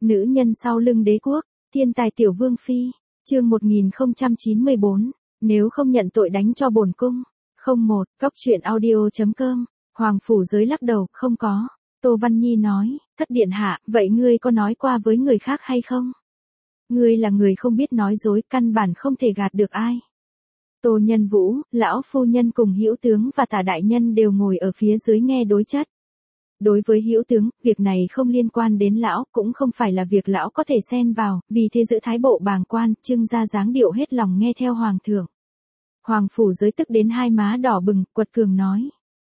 Nữ nhân sau lưng đế quốc, thiên tài tiểu vương phi, chương 1094, nếu không nhận tội đánh cho bổn cung. 01, Cóc truyện audio.com, Hoàng Phủ Giới lắc đầu, không có. Tô Văn Nhi nói, thất điện hạ, vậy ngươi có nói qua với người khác hay không? Ngươi là người không biết nói dối, căn bản không thể gạt được ai. Tô Nhân Vũ, lão phu nhân cùng Hữu tướng và Tả đại nhân đều ngồi ở phía dưới nghe đối chất. Đối với Hữu tướng, việc này không liên quan đến lão, cũng không phải là việc lão có thể xen vào, vì thế giữ thái bộ bàng quan, trưng ra dáng điệu hết lòng nghe theo hoàng thượng. Hoàng Phủ Giới tức đến hai má đỏ bừng, quật cường nói.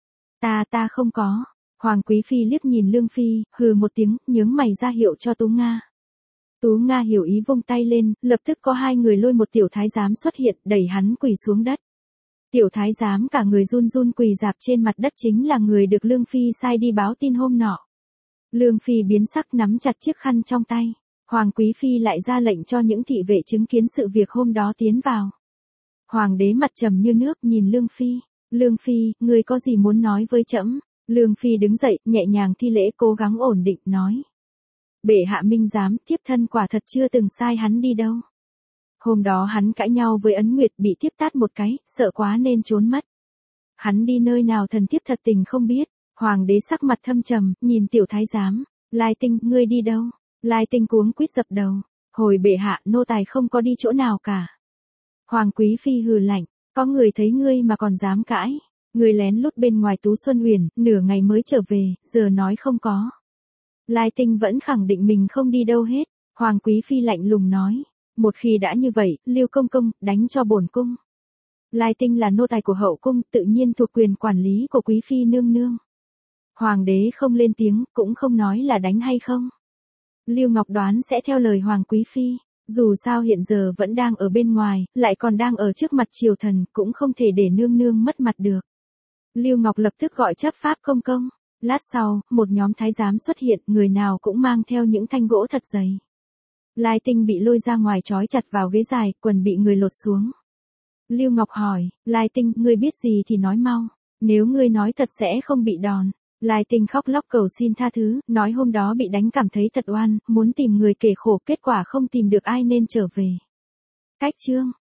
Ta không có. Hoàng Quý Phi liếc nhìn Lương Phi, hừ một tiếng, nhướng mày ra hiệu cho Tú Nga. Tú Nga hiểu ý vung tay lên, lập tức có hai người lôi một tiểu thái giám xuất hiện, đẩy hắn quỳ xuống đất. Tiểu thái giám cả người run run quỳ rạp trên mặt đất, chính là người được Lương Phi sai đi báo tin hôm nọ. Lương Phi biến sắc nắm chặt chiếc khăn trong tay. Hoàng Quý Phi lại ra lệnh cho những thị vệ chứng kiến sự việc hôm đó tiến vào. Hoàng đế mặt trầm như nước nhìn Lương Phi. Lương Phi, ngươi có gì muốn nói với trẫm? Lương Phi đứng dậy, nhẹ nhàng thi lễ, cố gắng ổn định, nói. Bệ hạ minh giám, thiếp thân quả thật chưa từng sai hắn đi đâu. Hôm đó hắn cãi nhau với Ấn Nguyệt, bị thiếp tát một cái, sợ quá nên trốn mất. Hắn đi nơi nào thần thiếp thật tình không biết. Hoàng đế sắc mặt thâm trầm, nhìn tiểu thái giám. Lai Tinh, ngươi đi đâu? Lai Tinh cuống quýt dập đầu. Hồi bệ hạ, nô tài không có đi chỗ nào cả. Hoàng Quý Phi hừ lạnh, có người thấy ngươi mà còn dám cãi. Ngươi lén lút bên ngoài Tú Xuân Huyền, nửa ngày mới trở về, giờ nói không có. Lai Tinh vẫn khẳng định mình không đi đâu hết. Hoàng Quý Phi lạnh lùng nói. Một khi đã như vậy, Lưu công công, đánh cho bổn cung. Lai Tinh là nô tài của hậu cung, tự nhiên thuộc quyền quản lý của Quý Phi nương nương. Hoàng đế không lên tiếng, cũng không nói là đánh hay không. Lưu Ngọc đoán sẽ theo lời Hoàng Quý Phi. Dù sao hiện giờ vẫn đang ở bên ngoài, lại còn đang ở trước mặt triều thần, cũng không thể để nương nương mất mặt được. Lưu Ngọc lập tức gọi chấp pháp công công. Lát sau, một nhóm thái giám xuất hiện, người nào cũng mang theo những thanh gỗ thật dày. Lai Tinh bị lôi ra ngoài trói chặt vào ghế dài, quần bị người lột xuống. Lưu Ngọc hỏi, Lai Tinh, ngươi biết gì thì nói mau, nếu ngươi nói thật sẽ không bị đòn. Lai Tinh khóc lóc cầu xin tha thứ, nói hôm đó bị đánh cảm thấy thật oan, muốn tìm người kể khổ, kết quả không tìm được ai nên trở về. Cách chương